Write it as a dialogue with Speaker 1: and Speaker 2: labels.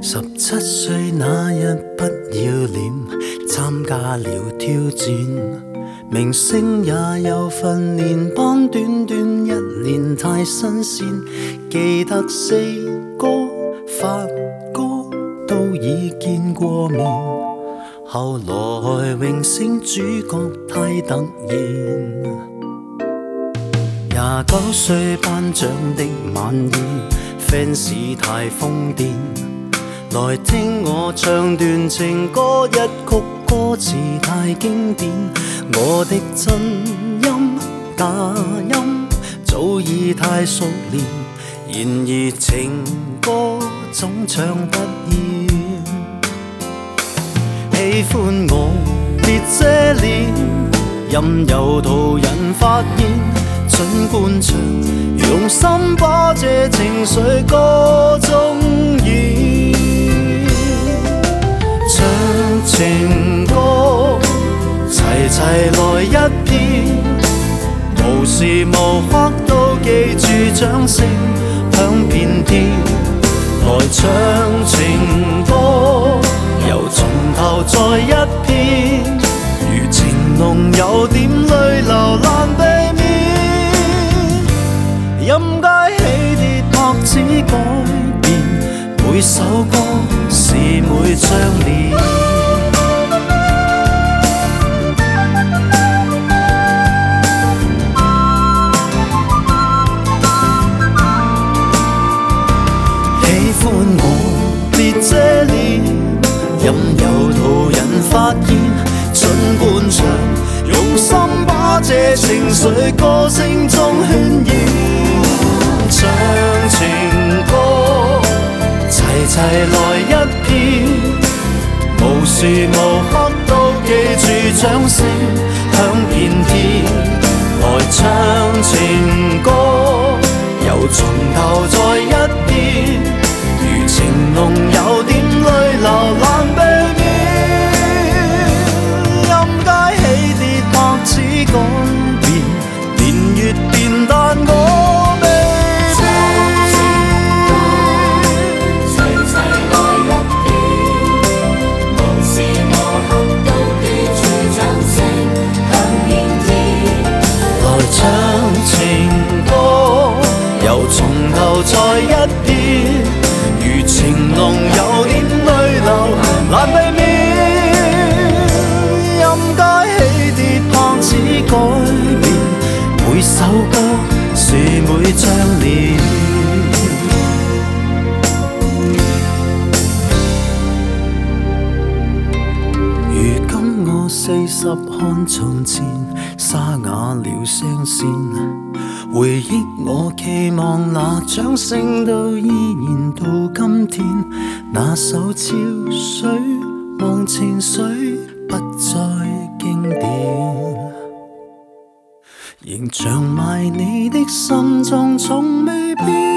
Speaker 1: 17歲那日不要臉，參加了挑戰，明星也有訓練班，短短1年太新鮮。記得四哥、發哥都已見過面，後來榮升主角太突然。29歲頒獎的晚宴，fans 太瘋癲，來聽我唱段情歌，一曲歌詞太經典。我的真音假音早已太熟練，然而情歌總唱不厭。喜歡我別遮臉，任由途人發現。盡灌腸，用心把這情緒歌中演。唱情歌，齊齊來一遍，無時無刻都記住掌聲響遍天。來唱情歌，由從頭再一遍，如情濃有點淚流難避免。任街起跌拍子改變，每首歌是每張臉。喜歡我別遮臉，任由途人發現。盡灌腸，用心把這情緒歌聲中渲染。唱情歌，齊齊來一遍，無時無刻都記住掌聲響遍天。來唱情歌，由從頭再一遍，如情濃有點淚流難避免。任街起跌拍子改變，年月變但我未。唱情歌，由從頭再一遍，如情濃有點淚流難避免。任街起跌拍子改變，每首歌是每張臉。如今我40看從前，沙啞了聲線，回憶我期望那掌聲都依然到今天。那首潮水忘情水不再經典，仍像埋你的心中從未變。